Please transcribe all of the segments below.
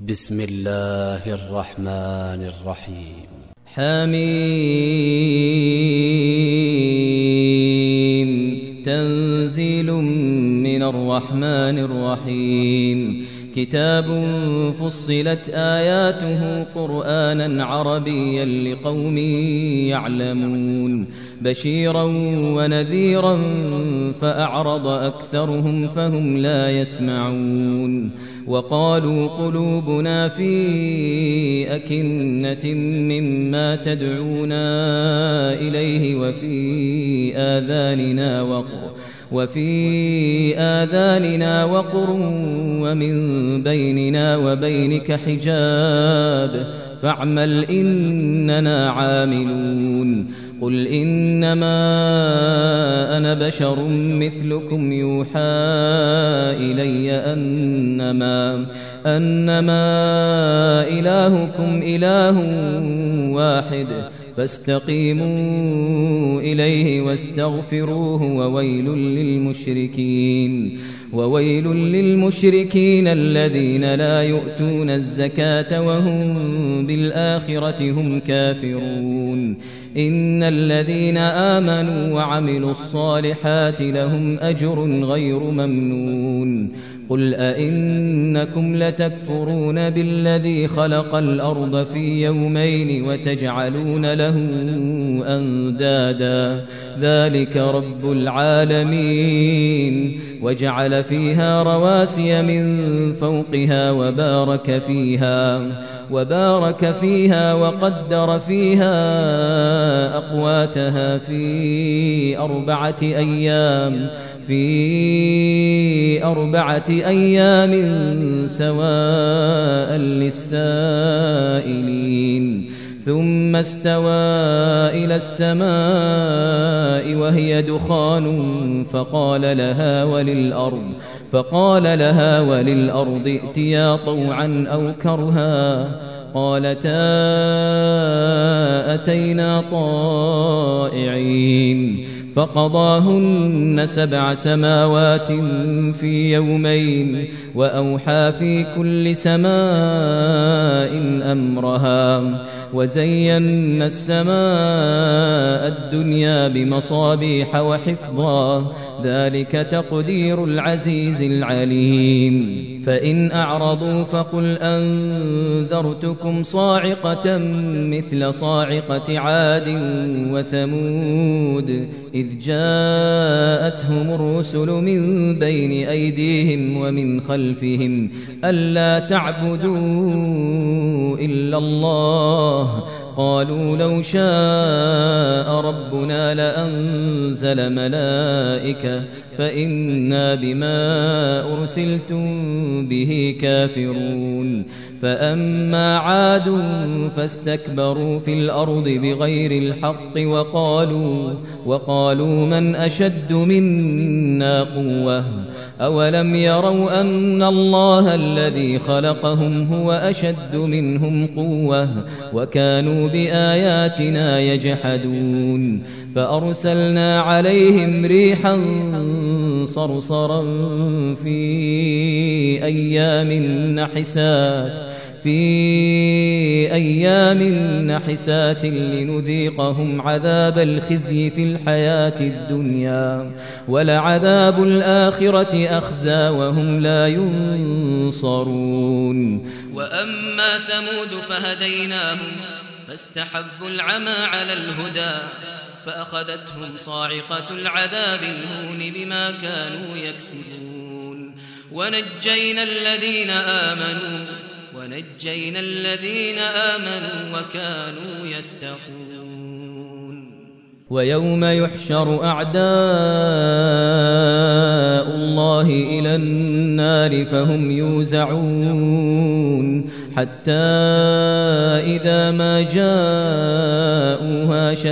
بسم الله الرحمن الرحيم. حميم. تنزيل من الرحمن الرحيم. كتاب فصلت آياته قرآنا عربيا لقوم يعلمون بشيرا ونذيرا فأعرض أكثرهم فهم لا يسمعون وقالوا قلوبنا في أكنة مما تدعونا إليه وفي آذاننا وقر ومن بيننا وبينك حجاب فاعمل إننا عاملون. قل إنما أنا بشر مثلكم يوحى إلي أنما إلهكم إله واحد فاستقيموا إليه واستغفروه وويل للمشركين الذين لا يؤتون الزكاة وهم بالآخرة هم كافرون. إن الذين آمنوا وعملوا الصالحات لهم أجر غير ممنون. قل أئنكم لتكفرون بالذي خلق الأرض في يومين وتجعلون له أندادا ذلك رب العالمين. وجعل فيها رواسي من فوقها وبارك فيها وقدر فيها أقواتها في أربعة أيام سواء للسائلين. ثم استوى إلى السماء وهي دخان فقال لها وللأرض ائتيا طوعا أو كرها قالتا أتينا طائعين. فقضاهن 7 سماوات في يومين وأوحى في كل سماء أمرها وزينا السماء الدنيا بمصابيح وحفظا ذلك تقدير العزيز العليم. فإن أعرضوا فقل أنذرتكم صاعقة مثل صاعقة عاد وثمود إذ جاءتهم الرسل من بين أيديهم ومن خلفهم ألا تعبدوا إلا الله قالوا لو شاء ربنا لأنزل ملائكة فإنا بما أرسلتم به كافرون. فأما عاد فاستكبروا في الأرض بغير الحق وقالوا من أشد منا قوة أولم يروا أن الله الذي خلقهم هو أشد منهم قوة وكانوا بآياتنا يجحدون. فأرسلنا عليهم ريحا صرصرا في أيام نحسات لنذيقهم عذاب الخزي في الحياة الدنيا ولعذاب الآخرة أخزى وهم لا ينصرون. وأما ثمود فهديناهم فاستحبوا العمى على الهدى فأخذتهم صاعقة العذاب الهون بما كانوا يكسبون. ونجينا الذين آمنوا وكانوا يتقون. ويوم يحشر أعداء الله إلى النار فهم يوزعون حتى إذا ما جاءوها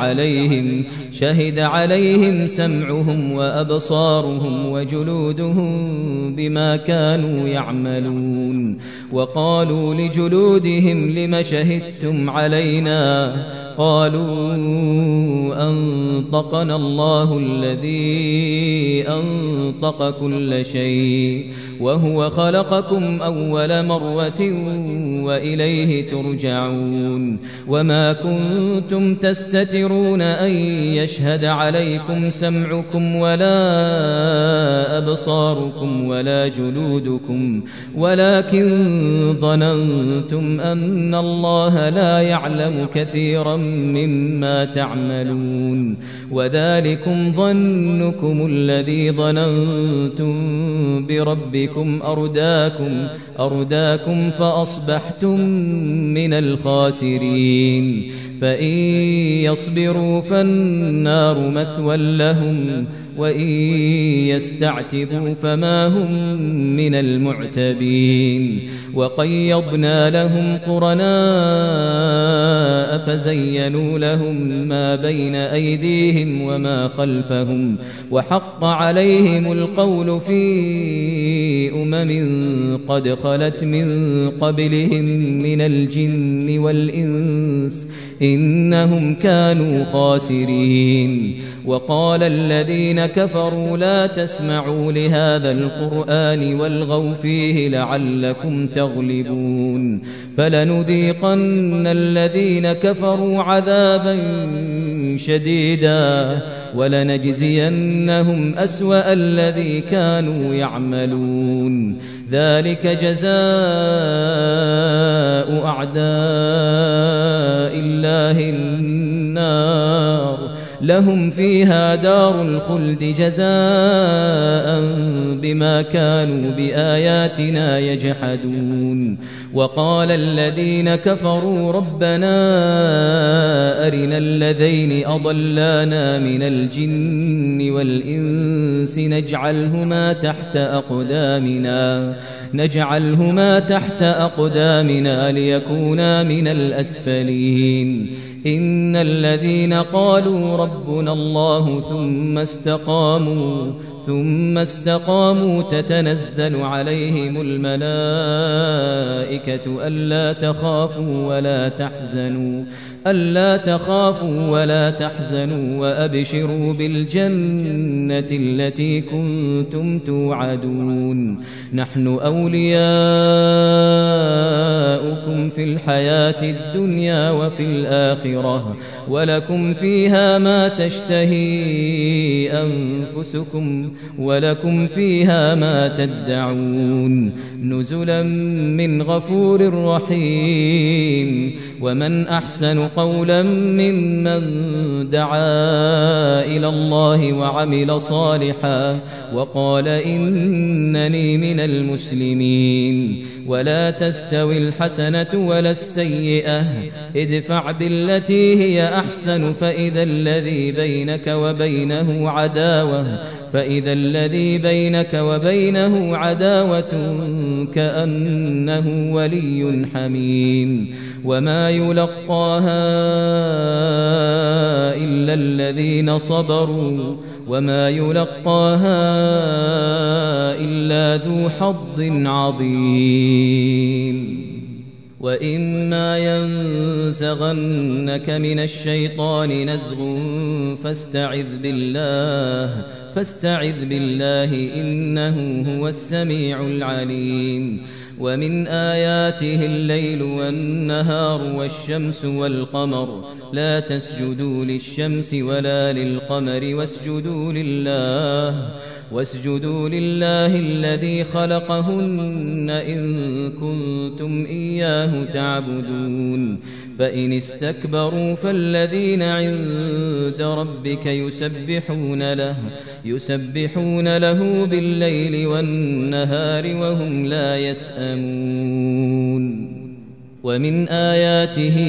شهد عليهم سمعهم وأبصارهم وجلودهم بما كانوا يعملون. وقالوا لجلودهم لم شهدتم علينا قالوا أنطقنا الله الذي أنطق كل شيء وهو خلقكم أول مرة وإليه ترجعون وما كنتم تستترون أن يشهد عليكم سمعكم ولا أبصاركم ولا جلودكم ولكن ظننتم أن الله لا يعلم كثيرا مما تعملون وذلكم ظنكم الذي ظننتم بربكم أرداكم فأصبحتم من الخاسرين فإن يصبروا فالنار مثوى لهم وإن يستعتبوا فما هم من المعتبين وقيضنا لهم قرناء فزينوا لهم ما بين أيديهم وما خلفهم وحق عليهم القول في قد خلت من قبلهم من الجن والإنس إنهم كانوا خاسرين وقال الذين كفروا لا تسمعوا لهذا القرآن والغوا فيه لعلكم تغلبون فلنذيقن الذين كفروا عذابا شديدا ولنجزينهم أسوأ الذي كانوا يعملون ذلك جزاء أعداء الله النار لهم فيها دار الخلد جزاء بما كانوا بآياتنا يجحدون وقال الذين كفروا ربنا أرنا الذين أضلانا من الجن والإنس نجعلهما تحت أقدامنا ليكونا من الأسفلين إن الذين قالوا ربنا الله ثم استقاموا تتنزل عليهم الملائكة ألا تخافوا ولا تحزنوا وأبشروا بالجنة التي كنتم توعدون نحن أولياؤكم في الحياة الدنيا وفي الآخرة ولكم فيها ما تشتهي أنفسكم ولكم فيها ما تدعون نزلا من غفور رحيم ومن أحسن قولا ممن دعا إلى الله وعمل صالحا وقال إنني من المسلمين ولا تستوي الحسنة ولا السيئة ادفع بالتي هي أحسن فإذا الذي بينك وبينه عداوة كأنه ولي حميم وما يلقاها إلا الذين صبروا وما يلقاها إلا ذو حظ عظيم وإما ينزغنك من الشيطان نزغ فاستعذ بالله إنه هو السميع العليم ومن آياته الليل والنهار والشمس والقمر لا تسجدوا للشمس ولا للقمر واسجدوا لله الذي خلقهن إن كنتم إياه تعبدون فإن استكبروا فالذين عند ربك يسبحون له بالليل والنهار وهم لا يسأمون ومن آياته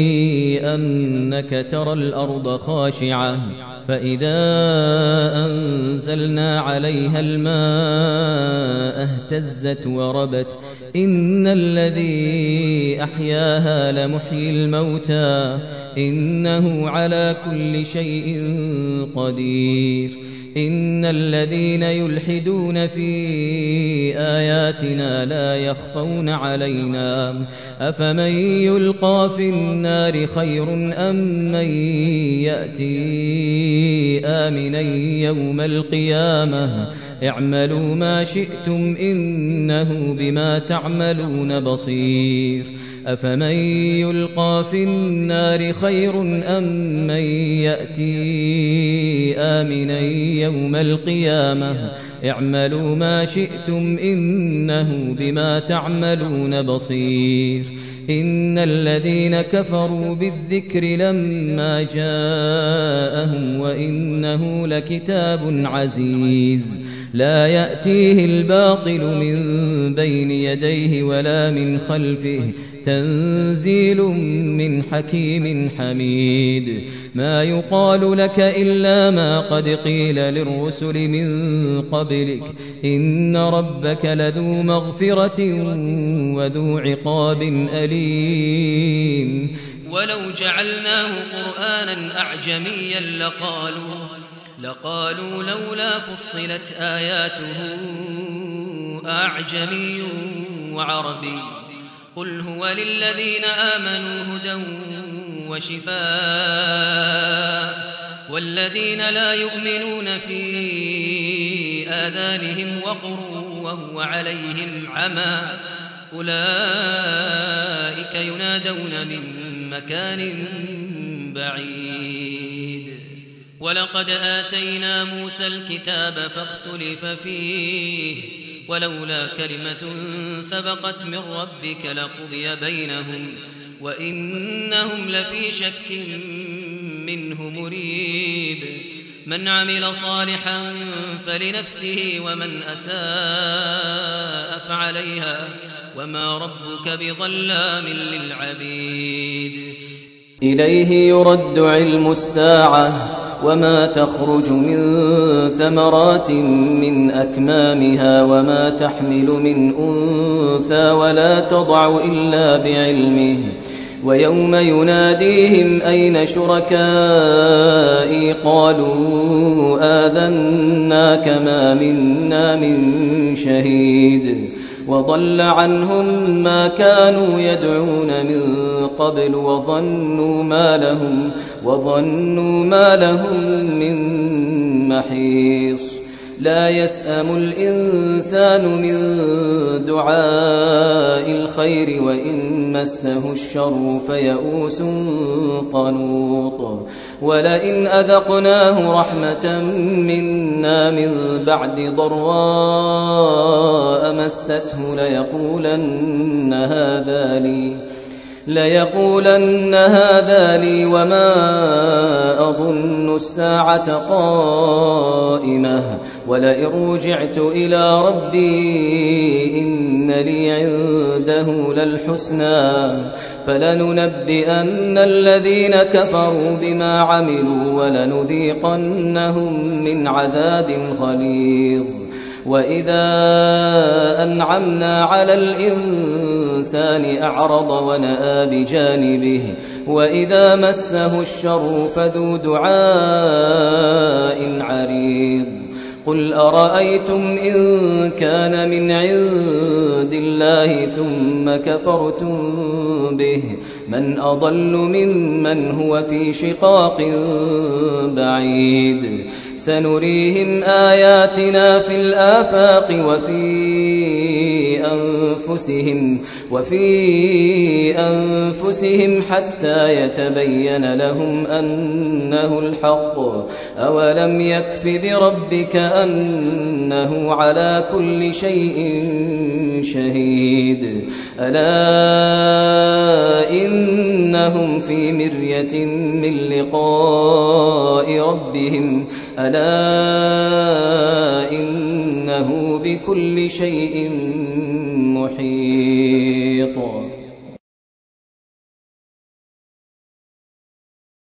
أنك ترى الأرض خاشعة فإذا أنزلنا عليها الماء اهتزت وربت إن الذي أحياها لمحيي الموتى إنه على كل شيء قدير إن الذين يلحدون في آياتنا لا يخفون علينا أفمن يلقى في النار خير أم من يأتي آمنا يوم القيامة اعملوا ما شئتم إنه بما تعملون بصير أفمن يلقى في النار خير أم من يأتي آمنا يوم القيامة اعملوا ما شئتم إنه بما تعملون بصير إن الذين كفروا بالذكر لما جاءهم وإنه لكتاب عزيز لا يأتيه الباطل من بين يديه ولا من خلفه تنزيل من حكيم حميد ما يقال لك إلا ما قد قيل للرسل من قبلك إن ربك لذو مغفرة وذو عقاب أليم ولو جعلناه قرآنا أعجميا لقالوا لولا فصلت آياته أعجمي وعربي قل هو للذين آمنوا هدى وشفاء والذين لا يؤمنون في آذانهم وقر وهو عليهم عمى أولئك ينادون من مكان بعيد ولقد آتينا موسى الكتاب فاختلف فيه ولولا كلمة سبقت من ربك لقضي بينهم وإنهم لفي شك منه مريب من عمل صالحا فلنفسه ومن أساء فعليها وما ربك بظلام للعبيد إليه يرد علم الساعة وما تخرج من ثمرات من أكمامها وما تحمل من أنثى ولا تضع إلا بعلمه ويوم يناديهم أين شركائي قالوا آذناك ما منا من شهيد وضل عنهم ما كانوا يدعون من قبل وظنوا ما لهم من محيص لا يسأم الإنسان من دعاء الخير وإن مسه الشر فيئوس قنوط ولئن أذقناه رحمة منا من بعد ضراء مسته ليقولن هذا لي وما أظن الساعة قائمة ولئن رجعت إلى ربي إن لي عنده للحسنى فلننبئن الذين كفروا بما عملوا ولنذيقنهم من عذاب غليظ وإذا أنعمنا على الإنسان أعرض ونأى بجانبه وإذا مسه الشر فذو دعاء عريض قل أرأيتم إن كان من عند الله ثم كفرتم به من أضل ممن هو في شقاق بعيد سنريهم آياتنا في الآفاق وفي أنفسهم حتى يتبين لهم أنه الحق أولم يكف بربك أنه على كل شيء شهيد ألا إنهم في مرية من لقاء ربهم ألا إنه بكل شيء محيط